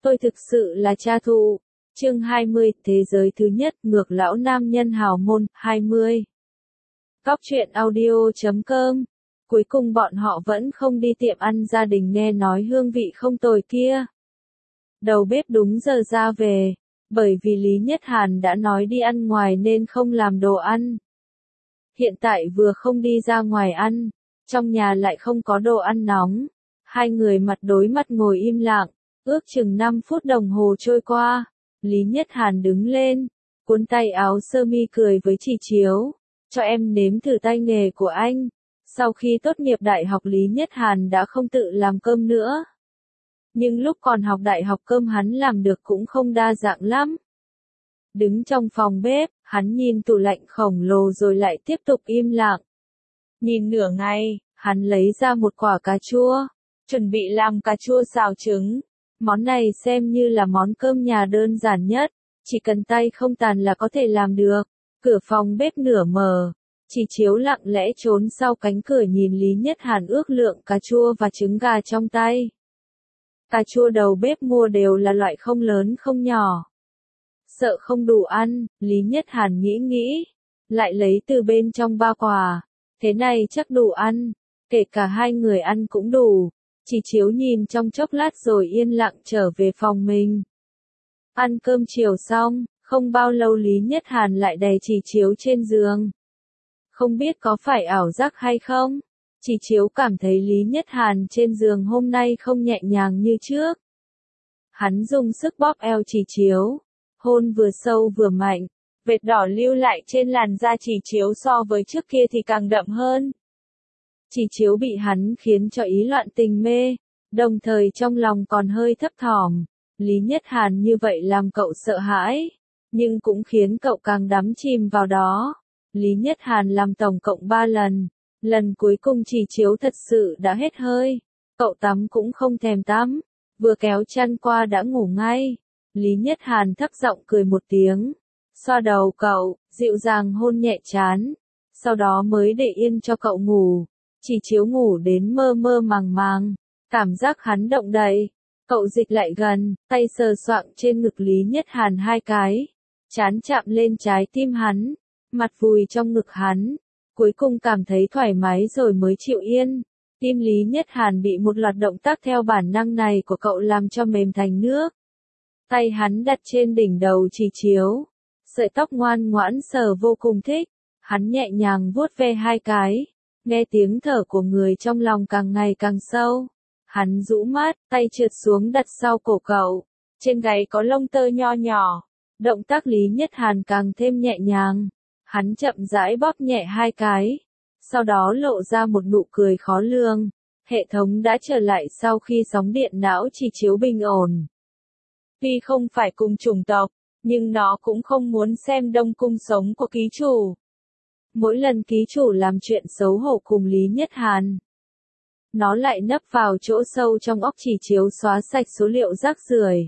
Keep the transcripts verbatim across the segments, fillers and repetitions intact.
Tôi thực sự là cha thụ. Chương hai mươi, Thế giới thứ nhất, ngược lão nam nhân hào môn, hai mươi. Cóc truyện audio chấm com. Cuối cùng bọn họ vẫn không đi tiệm ăn gia đình nghe nói hương vị không tồi kia. Đầu bếp đúng giờ ra về, bởi vì Lý Nhất Hàn đã nói đi ăn ngoài nên không làm đồ ăn. Hiện tại vừa không đi ra ngoài ăn, trong nhà lại không có đồ ăn nóng. Hai người mặt đối mặt ngồi im lặng, ước chừng năm phút đồng hồ trôi qua. Lý Nhất Hàn đứng lên, cuốn tay áo sơ mi cười với chị Chiếu, cho em nếm thử tay nghề của anh. Sau khi tốt nghiệp đại học Lý Nhất Hàn đã không tự làm cơm nữa. Nhưng lúc còn học đại học cơm hắn làm được cũng không đa dạng lắm. Đứng trong phòng bếp, hắn nhìn tủ lạnh khổng lồ rồi lại tiếp tục im lặng. Nhìn nửa ngày, hắn lấy ra một quả cà chua, chuẩn bị làm cà chua xào trứng. Món này xem như là món cơm nhà đơn giản nhất, chỉ cần tay không tàn là có thể làm được. Cửa phòng bếp nửa mở, chị Chiếu lặng lẽ trốn sau cánh cửa nhìn Lý Nhất Hàn ước lượng cà chua và trứng gà trong tay. Cà chua đầu bếp mua đều là loại không lớn không nhỏ. Sợ không đủ ăn, Lý Nhất Hàn nghĩ nghĩ, lại lấy từ bên trong ba quả. Thế này chắc đủ ăn, kể cả hai người ăn cũng đủ. Chị Chiếu nhìn trong chốc lát rồi yên lặng trở về phòng mình. Ăn cơm chiều xong, không bao lâu Lý Nhất Hàn lại đè chị Chiếu trên giường. Không biết có phải ảo giác hay không? Chị Chiếu cảm thấy Lý Nhất Hàn trên giường hôm nay không nhẹ nhàng như trước. Hắn dùng sức bóp eo chị Chiếu, hôn vừa sâu vừa mạnh, vệt đỏ lưu lại trên làn da chị Chiếu so với trước kia thì càng đậm hơn. Chị Chiếu bị hắn khiến cho ý loạn tình mê, đồng thời trong lòng còn hơi thấp thỏm. Lý Nhất Hàn như vậy làm cậu sợ hãi, nhưng cũng khiến cậu càng đắm chìm vào đó. Lý Nhất Hàn làm tổng cộng ba lần, lần cuối cùng chị Chiếu thật sự đã hết hơi. Cậu tắm cũng không thèm tắm, vừa kéo chăn qua đã ngủ ngay. Lý Nhất Hàn thấp giọng cười một tiếng, xoa đầu cậu, dịu dàng hôn nhẹ trán, sau đó mới để yên cho cậu ngủ. Chị Chiếu ngủ đến mơ mơ màng màng, cảm giác hắn động đậy. Cậu dịch lại gần, tay sờ soạng trên ngực Lý Nhất Hàn hai cái, trán chạm lên trái tim hắn, mặt vùi trong ngực hắn, cuối cùng cảm thấy thoải mái rồi mới chịu yên. Tim Lý Nhất Hàn bị một loạt động tác theo bản năng này của cậu làm cho mềm thành nước. Tay hắn đặt trên đỉnh đầu chị Chiếu, sợi tóc ngoan ngoãn sờ vô cùng thích, hắn nhẹ nhàng vuốt ve hai cái. Nghe tiếng thở của người trong lòng càng ngày càng sâu. Hắn rũ mắt, tay trượt xuống đặt sau cổ cậu. Trên gáy có lông tơ nho nhỏ. Động tác Lý Nhất Hàn càng thêm nhẹ nhàng. Hắn chậm rãi bóp nhẹ hai cái. Sau đó lộ ra một nụ cười khó lường. Hệ thống đã trở lại sau khi sóng điện não chị Chiếu bình ổn. Tuy không phải cùng chủng tộc, nhưng nó cũng không muốn xem đông cung sống của ký chủ. Mỗi lần ký chủ làm chuyện xấu hổ cùng Lý Nhất Hàn, nó lại nấp vào chỗ sâu trong óc chị Chiếu xóa sạch số liệu rác rưởi.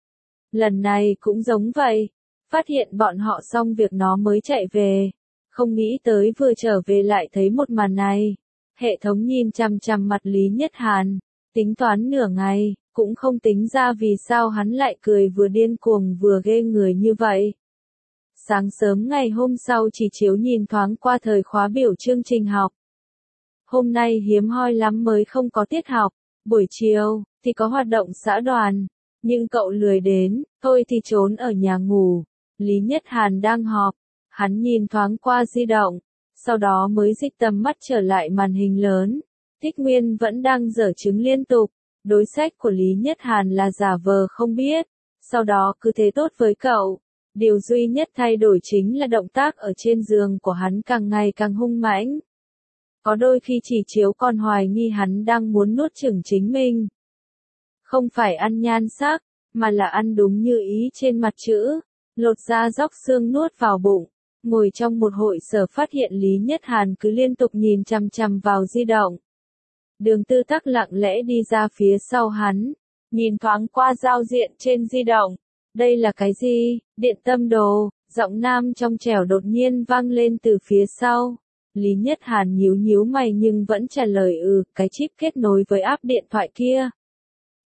Lần này cũng giống vậy, phát hiện bọn họ xong việc nó mới chạy về, không nghĩ tới vừa trở về lại thấy một màn này. Hệ thống nhìn chằm chằm mặt Lý Nhất Hàn, tính toán nửa ngày, cũng không tính ra vì sao hắn lại cười vừa điên cuồng vừa ghê người như vậy. Sáng sớm ngày hôm sau chị Chiếu nhìn thoáng qua thời khóa biểu chương trình học. Hôm nay hiếm hoi lắm mới không có tiết học, buổi chiều thì có hoạt động xã đoàn, nhưng cậu lười đến, thôi thì trốn ở nhà ngủ. Lý Nhất Hàn đang họp, hắn nhìn thoáng qua di động, sau đó mới dịch tầm mắt trở lại màn hình lớn. Thích Nguyên vẫn đang giở trứng liên tục, đối sách của Lý Nhất Hàn là giả vờ không biết, sau đó cứ thế tốt với cậu. Điều duy nhất thay đổi chính là động tác ở trên giường của hắn càng ngày càng hung mãnh. Có đôi khi chị Chiếu còn hoài nghi hắn đang muốn nuốt chửng chính mình. Không phải ăn nhan sắc, mà là ăn đúng như ý trên mặt chữ, lột da róc xương nuốt vào bụng. Ngồi trong một hội sở phát hiện Lý Nhất Hàn cứ liên tục nhìn chằm chằm vào di động. Đường Tư Tắc lặng lẽ đi ra phía sau hắn, nhìn thoáng qua giao diện trên di động. Đây là cái gì? Điện tâm đồ, giọng nam trong trẻo đột nhiên vang lên từ phía sau. Lý Nhất Hàn nhíu nhíu mày nhưng vẫn trả lời ừ, cái chip kết nối với app điện thoại kia.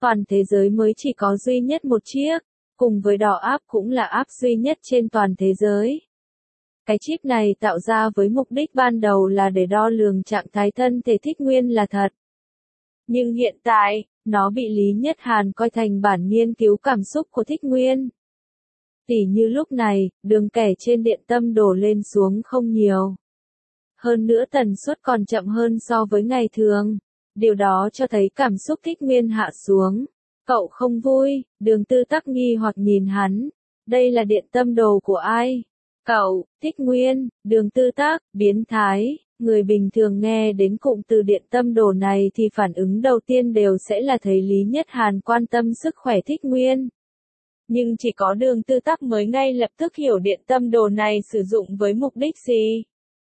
Toàn thế giới mới chỉ có duy nhất một chiếc, cùng với đỏ áp cũng là áp duy nhất trên toàn thế giới. Cái chip này tạo ra với mục đích ban đầu là để đo lường trạng thái thân thể Thích Nguyên là thật. Nhưng hiện tại, nó bị Lý Nhất Hàn coi thành bản nghiên cứu cảm xúc của Thích Nguyên. Tỉ như lúc này, đường kẻ trên điện tâm đổ lên xuống không nhiều. Hơn nữa tần suất còn chậm hơn so với ngày thường. Điều đó cho thấy cảm xúc Thích Nguyên hạ xuống. Cậu không vui, Đường Tư Tắc nghi hoặc nhìn hắn. Đây là điện tâm đồ của ai? Cậu, Thích Nguyên, Đường Tư Tắc, biến thái. Người bình thường nghe đến cụm từ điện tâm đồ này thì phản ứng đầu tiên đều sẽ là thấy Lý Nhất Hàn quan tâm sức khỏe Thích Nguyên. Nhưng chỉ có Đường Tư Tắc mới ngay lập tức hiểu điện tâm đồ này sử dụng với mục đích gì.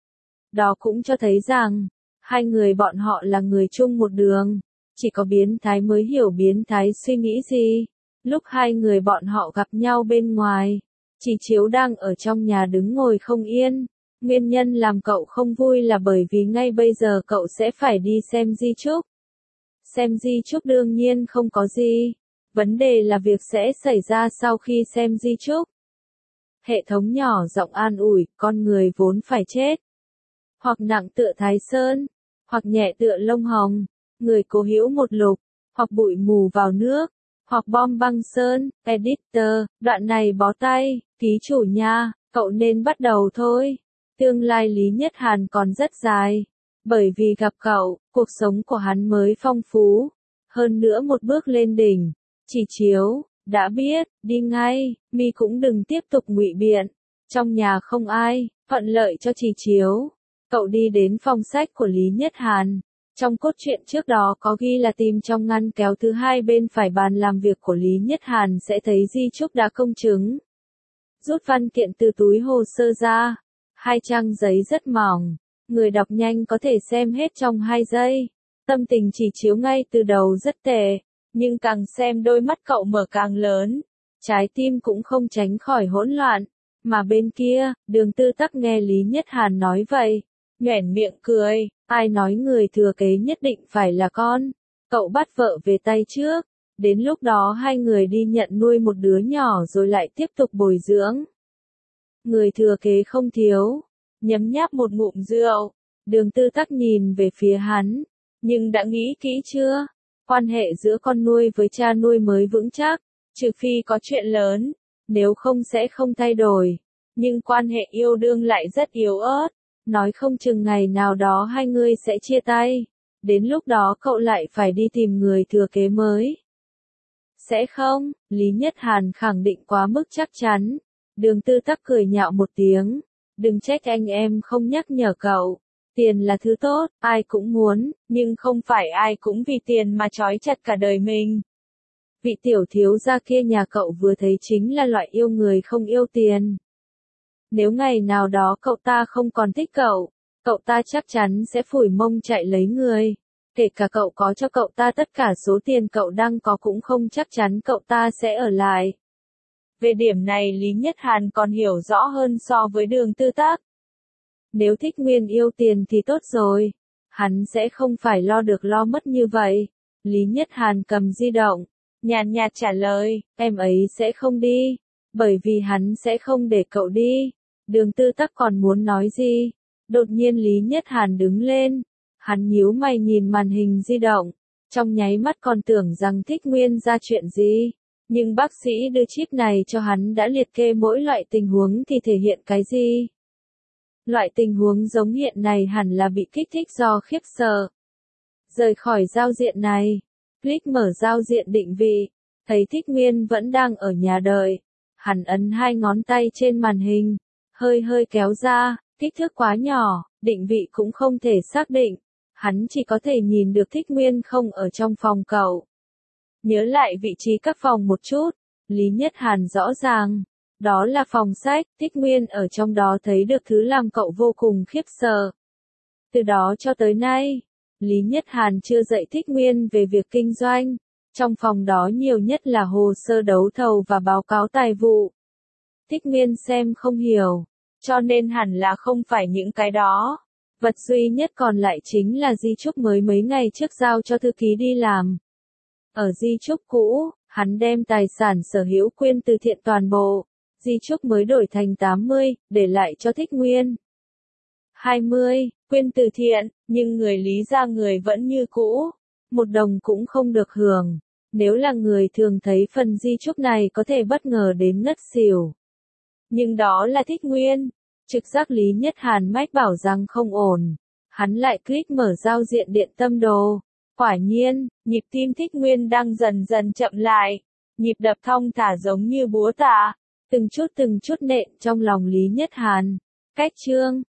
Đó cũng cho thấy rằng, hai người bọn họ là người chung một đường. Chỉ có biến thái mới hiểu biến thái suy nghĩ gì. Lúc hai người bọn họ gặp nhau bên ngoài, Chỉ Chiếu đang ở trong nhà đứng ngồi không yên. Nguyên nhân làm cậu không vui là bởi vì ngay bây giờ cậu sẽ phải đi xem di chúc. Xem di chúc đương nhiên không có gì. Vấn đề là việc sẽ xảy ra sau khi xem di chúc. Hệ thống nhỏ giọng an ủi, con người vốn phải chết. Hoặc nặng tựa Thái Sơn, hoặc nhẹ tựa Lông Hồng, người cố hữu một lục, hoặc bụi mù vào nước, hoặc bom băng sơn, editor, đoạn này bó tay, ký chủ nha, cậu nên bắt đầu thôi. Tương lai Lý Nhất Hàn còn rất dài, bởi vì gặp cậu, cuộc sống của hắn mới phong phú, hơn nữa một bước lên đỉnh. Chỉ Chiếu, đã biết, đi ngay, mi cũng đừng tiếp tục ngụy biện. Trong nhà không ai, thuận lợi cho Chỉ Chiếu. Cậu đi đến phòng sách của Lý Nhất Hàn. Trong cốt truyện trước đó có ghi là tìm trong ngăn kéo thứ hai bên phải bàn làm việc của Lý Nhất Hàn sẽ thấy di chúc đã công chứng. Rút văn kiện từ túi hồ sơ ra. Hai trang giấy rất mỏng. Người đọc nhanh có thể xem hết trong hai giây. Tâm tình Chỉ Chiếu ngay từ đầu rất tệ. Nhưng càng xem đôi mắt cậu mở càng lớn. Trái tim cũng không tránh khỏi hỗn loạn. Mà bên kia, Đường Tư Tắc nghe Lý Nhất Hàn nói vậy. Nhoẻn miệng cười, ai nói người thừa kế nhất định phải là con. Cậu bắt vợ về tay trước. Đến lúc đó hai người đi nhận nuôi một đứa nhỏ rồi lại tiếp tục bồi dưỡng. Người thừa kế không thiếu. Nhấm nháp một ngụm rượu. Đường Tư Tắc nhìn về phía hắn. Nhưng đã nghĩ kỹ chưa? Quan hệ giữa con nuôi với cha nuôi mới vững chắc. Trừ phi có chuyện lớn. Nếu không sẽ không thay đổi. Nhưng quan hệ yêu đương lại rất yếu ớt. Nói không chừng ngày nào đó hai người sẽ chia tay. Đến lúc đó cậu lại phải đi tìm người thừa kế mới. Sẽ không, Lý Nhất Hàn khẳng định quá mức chắc chắn. Đường Tư Tắc cười nhạo một tiếng. Đừng trách anh em không nhắc nhở cậu. Tiền là thứ tốt, ai cũng muốn, nhưng không phải ai cũng vì tiền mà trói chặt cả đời mình. Vị tiểu thiếu gia kia nhà cậu vừa thấy chính là loại yêu người không yêu tiền. Nếu ngày nào đó cậu ta không còn thích cậu, cậu ta chắc chắn sẽ phủi mông chạy lấy người. Kể cả cậu có cho cậu ta tất cả số tiền cậu đang có cũng không chắc chắn cậu ta sẽ ở lại. Về điểm này Lý Nhất Hàn còn hiểu rõ hơn so với Đường Tư Tắc. Nếu Thích Nguyên yêu tiền thì tốt rồi. Hắn sẽ không phải lo được lo mất như vậy. Lý Nhất Hàn cầm di động. Nhàn nhạt trả lời, em ấy sẽ không đi. Bởi vì hắn sẽ không để cậu đi. Đường Tư Tắc còn muốn nói gì? Đột nhiên Lý Nhất Hàn đứng lên. Hắn nhíu mày nhìn màn hình di động. Trong nháy mắt còn tưởng rằng Thích Nguyên ra chuyện gì. Nhưng bác sĩ đưa chip này cho hắn đã liệt kê mỗi loại tình huống thì thể hiện cái gì? Loại tình huống giống hiện này hẳn là bị kích thích do khiếp sợ. Rời khỏi giao diện này. Click mở giao diện định vị. Thấy Thích Nguyên vẫn đang ở nhà đợi. Hắn ấn hai ngón tay trên màn hình. Hơi hơi kéo ra. Kích thước quá nhỏ. Định vị cũng không thể xác định. Hắn chỉ có thể nhìn được Thích Nguyên không ở trong phòng cậu. Nhớ lại vị trí các phòng một chút. Lý Nhất Hàn rõ ràng. Đó là phòng sách, Thích Nguyên ở trong đó thấy được thứ làm cậu vô cùng khiếp sợ. Từ đó cho tới nay, Lý Nhất Hàn chưa dạy Thích Nguyên về việc kinh doanh. Trong phòng đó nhiều nhất là hồ sơ đấu thầu và báo cáo tài vụ. Thích Nguyên xem không hiểu, cho nên hẳn là không phải những cái đó. Vật duy nhất còn lại chính là di chúc mới mấy ngày trước giao cho thư ký đi làm. Ở di chúc cũ, hắn đem tài sản sở hữu quyên từ thiện toàn bộ, di chúc mới đổi thành tám mươi, để lại cho Thích Nguyên. hai mươi, quyên từ thiện, nhưng người Lý gia người vẫn như cũ, một đồng cũng không được hưởng. Nếu là người thường thấy phần di chúc này có thể bất ngờ đến ngất xỉu. Nhưng đó là Thích Nguyên. Trực giác Lý Nhất Hàn mách bảo rằng không ổn. Hắn lại click mở giao diện điện tâm đồ. Quả nhiên, nhịp tim Thích Nguyên đang dần dần chậm lại. Nhịp đập thong thả giống như búa tạ. Từng chút từng chút nện trong lòng Lý Nhất Hàn. Cách chương.